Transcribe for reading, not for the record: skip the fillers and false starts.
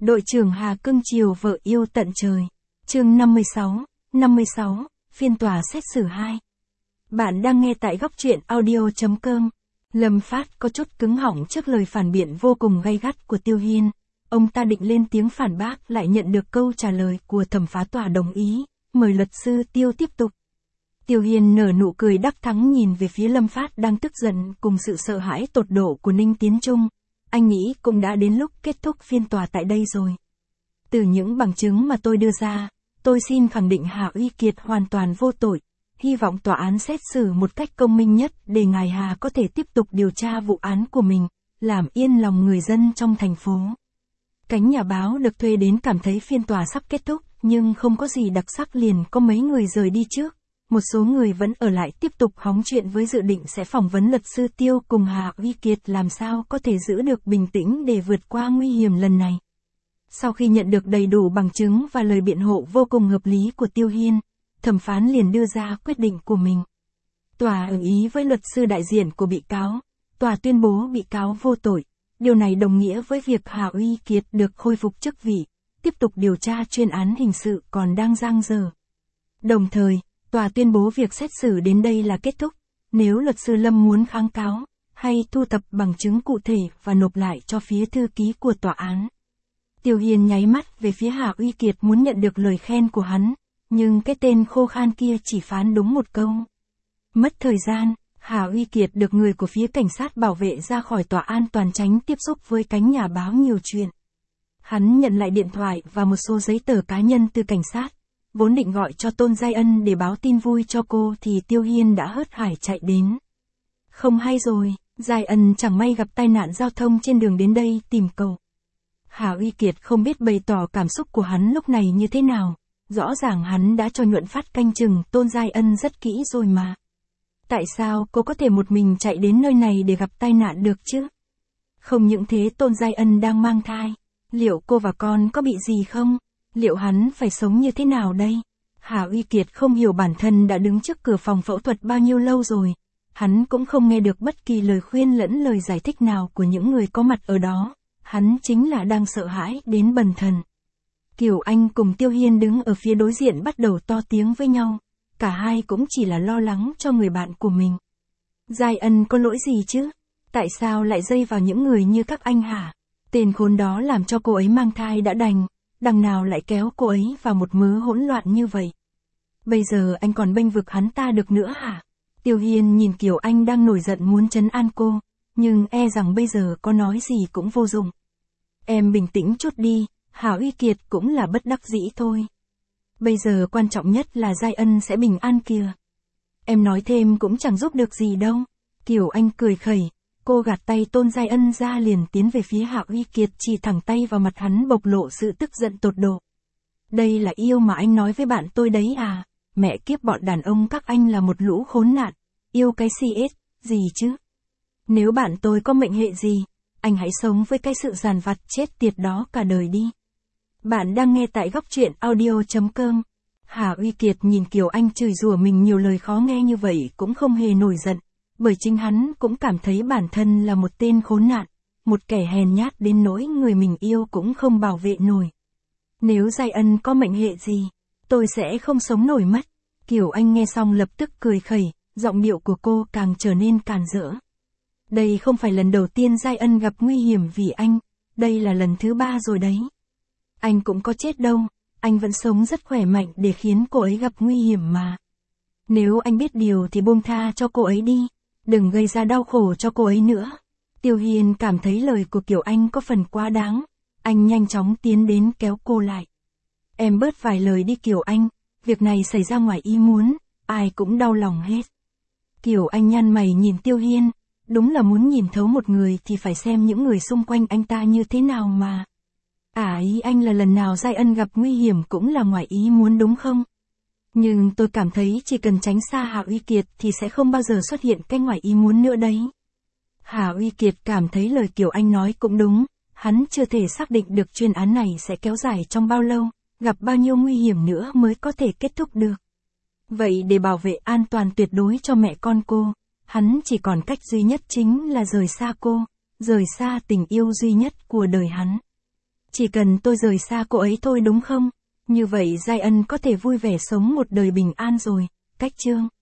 Đội trưởng Hà cưng chiều vợ yêu tận trời. Chương 56, phiên tòa xét xử 2. Bạn đang nghe tại góc truyện audio.com. Lâm Phát có chút cứng họng trước lời phản biện vô cùng gay gắt của Tiêu Hiên. Ông ta định lên tiếng phản bác lại nhận được câu trả lời của thẩm phán tòa đồng ý, mời luật sư Tiêu tiếp tục. Tiêu Hiên nở nụ cười đắc thắng nhìn về phía Lâm Phát đang tức giận cùng sự sợ hãi tột độ của Ninh Tiến Trung. Anh nghĩ cũng đã đến lúc kết thúc phiên tòa tại đây rồi. Từ những bằng chứng mà tôi đưa ra, tôi xin khẳng định Hà Uy Kiệt hoàn toàn vô tội. Hy vọng tòa án xét xử một cách công minh nhất để ngài Hà có thể tiếp tục điều tra vụ án của mình, làm yên lòng người dân trong thành phố. Cánh nhà báo được thuê đến cảm thấy phiên tòa sắp kết thúc, nhưng không có gì đặc sắc liền có mấy người rời đi trước. Một số người vẫn ở lại tiếp tục hóng chuyện với dự định sẽ phỏng vấn luật sư Tiêu cùng Hà Uy Kiệt làm sao có thể giữ được bình tĩnh để vượt qua nguy hiểm lần này. Sau khi nhận được đầy đủ bằng chứng và lời biện hộ vô cùng hợp lý của Tiêu Hiên, thẩm phán liền đưa ra quyết định của mình. Tòa đồng ý với luật sư đại diện của bị cáo. Tòa tuyên bố bị cáo vô tội. Điều này đồng nghĩa với việc Hà Uy Kiệt được khôi phục chức vị, tiếp tục điều tra chuyên án hình sự còn đang dang dở. Đồng thời, tòa tuyên bố việc xét xử đến đây là kết thúc. Nếu luật sư Lâm muốn kháng cáo, hay thu thập bằng chứng cụ thể và nộp lại cho phía thư ký của tòa án. Tiêu Hiên nháy mắt về phía Hà Uy Kiệt muốn nhận được lời khen của hắn, nhưng cái tên khô khan kia chỉ phán đúng một câu. Mất thời gian, Hà Uy Kiệt được người của phía cảnh sát bảo vệ ra khỏi tòa an toàn tránh tiếp xúc với cánh nhà báo nhiều chuyện. Hắn nhận lại điện thoại và một số giấy tờ cá nhân từ cảnh sát. Vốn định gọi cho Tôn Giai Ân để báo tin vui cho cô thì Tiêu Hiên đã hớt hải chạy đến. Không hay rồi, Giai Ân chẳng may gặp tai nạn giao thông trên đường đến đây tìm cậu. Hà Uy Kiệt không biết bày tỏ cảm xúc của hắn lúc này như thế nào. Rõ ràng hắn đã cho Nhuận Phát canh chừng Tôn Giai Ân rất kỹ rồi mà. Tại sao cô có thể một mình chạy đến nơi này để gặp tai nạn được chứ? Không những thế, Tôn Giai Ân đang mang thai. Liệu cô và con có bị gì không? Liệu hắn phải sống như thế nào đây? Hà Uy Kiệt không hiểu bản thân đã đứng trước cửa phòng phẫu thuật bao nhiêu lâu rồi. Hắn cũng không nghe được bất kỳ lời khuyên lẫn lời giải thích nào của những người có mặt ở đó. Hắn chính là đang sợ hãi đến bần thần. Kiều Anh cùng Tiêu Hiên đứng ở phía đối diện bắt đầu to tiếng với nhau. Cả hai cũng chỉ là lo lắng cho người bạn của mình. Giai Ân có lỗi gì chứ? Tại sao lại dây vào những người như các anh hả? Tên khốn đó làm cho cô ấy mang thai đã đành. Đằng nào lại kéo cô ấy vào một mớ hỗn loạn như vậy. Bây giờ anh còn bênh vực hắn ta được nữa hả? Tiêu Hiên nhìn Kiều Anh đang nổi giận muốn trấn an cô, nhưng e rằng bây giờ có nói gì cũng vô dụng. Em bình tĩnh chút đi, Hà Uy Kiệt cũng là bất đắc dĩ thôi. Bây giờ quan trọng nhất là Giai Ân sẽ bình an kìa. Em nói thêm cũng chẳng giúp được gì đâu. Kiều Anh cười khẩy. Cô gạt tay Tôn Giai Ân ra liền tiến về phía Hà Uy Kiệt chỉ thẳng tay vào mặt hắn bộc lộ sự tức giận tột độ. Đây là yêu mà anh nói với bạn tôi đấy à? Mẹ kiếp, bọn đàn ông các anh là một lũ khốn nạn. Yêu cái CS, gì chứ? Nếu bạn tôi có mệnh hệ gì, anh hãy sống với cái sự giàn vặt chết tiệt đó cả đời đi. Bạn đang nghe tại góc truyện audio.com. Hà Uy Kiệt nhìn Kiều Anh chửi rủa mình nhiều lời khó nghe như vậy cũng không hề nổi giận. Bởi chính hắn cũng cảm thấy bản thân là một tên khốn nạn, một kẻ hèn nhát đến nỗi người mình yêu cũng không bảo vệ nổi. Nếu Giai Ân có mệnh hệ gì, tôi sẽ không sống nổi mất. Kiều Anh nghe xong lập tức cười khẩy, giọng điệu của cô càng trở nên càn rỡ. Đây không phải lần đầu tiên Giai Ân gặp nguy hiểm vì anh, đây là lần thứ 3 rồi đấy. Anh cũng có chết đâu, anh vẫn sống rất khỏe mạnh để khiến cô ấy gặp nguy hiểm mà. Nếu anh biết điều thì buông tha cho cô ấy đi. Đừng gây ra đau khổ cho cô ấy nữa. Tiêu Hiên cảm thấy lời của Kiều Anh có phần quá đáng. Anh nhanh chóng tiến đến kéo cô lại. Em bớt vài lời đi Kiều Anh. Việc này xảy ra ngoài ý muốn. Ai cũng đau lòng hết. Kiều Anh nhăn mày nhìn Tiêu Hiên. Đúng là muốn nhìn thấu một người thì phải xem những người xung quanh anh ta như thế nào mà. Ý anh là lần nào Giai Ân gặp nguy hiểm cũng là ngoài ý muốn đúng không? Nhưng tôi cảm thấy chỉ cần tránh xa Hà Uy Kiệt thì sẽ không bao giờ xuất hiện cái ngoài ý muốn nữa đấy. Hà Uy Kiệt cảm thấy lời Kiều Anh nói cũng đúng, hắn chưa thể xác định được chuyên án này sẽ kéo dài trong bao lâu, gặp bao nhiêu nguy hiểm nữa mới có thể kết thúc được. Vậy để bảo vệ an toàn tuyệt đối cho mẹ con cô, hắn chỉ còn cách duy nhất chính là rời xa cô, rời xa tình yêu duy nhất của đời hắn. Chỉ cần tôi rời xa cô ấy thôi đúng không? Như vậy Giai Ân có thể vui vẻ sống một đời bình an rồi. Cách chương